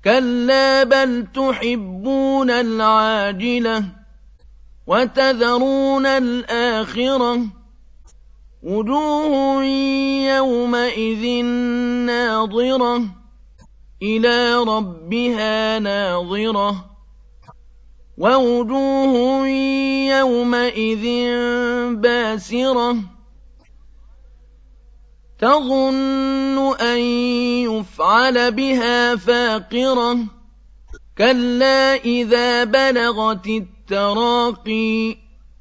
كلا بل تحبون العاجلة وتذرون الآخرة وجوه يومئذ ناظرة إلى ربها ناظرة ووجوه يومئذ باسرة تظن أن يفعل بها فاقرة كلا إذا بلغت التراقي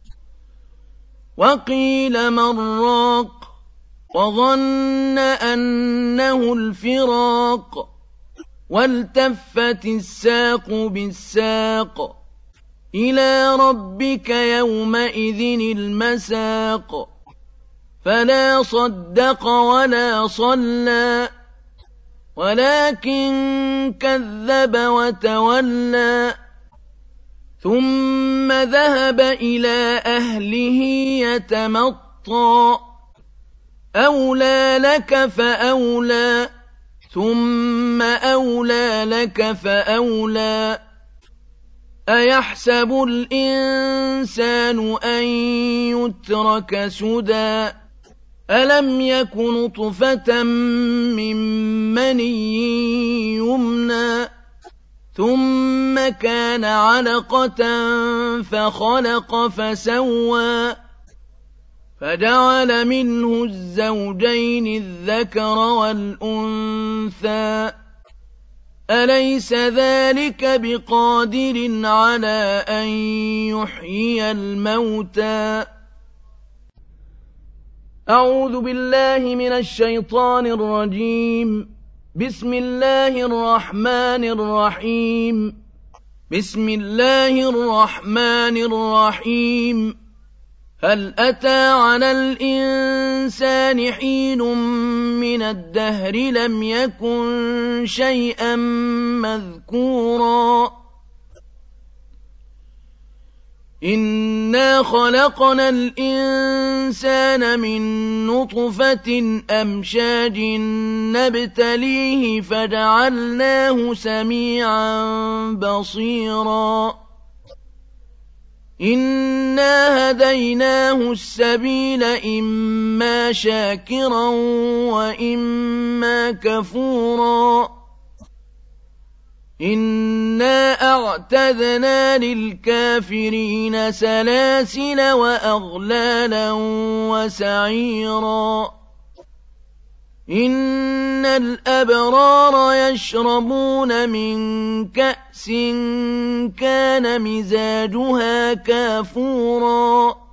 وقيل من راق وظن أنه الفراق والتفت الساق بالساق إلى ربك يومئذ المساق فلا صدق ولا صلى ولكن كذب وتولى ثم ذهب إلى أهله يتمطى أولى لك فأولى ثم أولى لك فأولى أيحسب الإنسان أن يترك سدى ألم يك نطفة من مني يمنى ثم كان علقة فخلق فسوى فجعل منه الزوجين الذكر والأنثى أليس ذلك بقادر على أن يحيي الموتى أعوذ بالله من الشيطان الرجيم بسم الله الرحمن الرحيم بسم الله الرحمن الرحيم هل أتى على الإنسان حين من الدهر لم يكن شيئا مذكورا إنا خلقنا الإنسان من نطفة أمشاج نبتليه فجعلناه سميعا بصيرا إنا هديناه السبيل إما شاكرا وإما كفورا إنا أعتدنا للكافرين سلاسل وأغلالا وسعيرا إن الأبرار يشربون من كأس كان مزاجها كافورا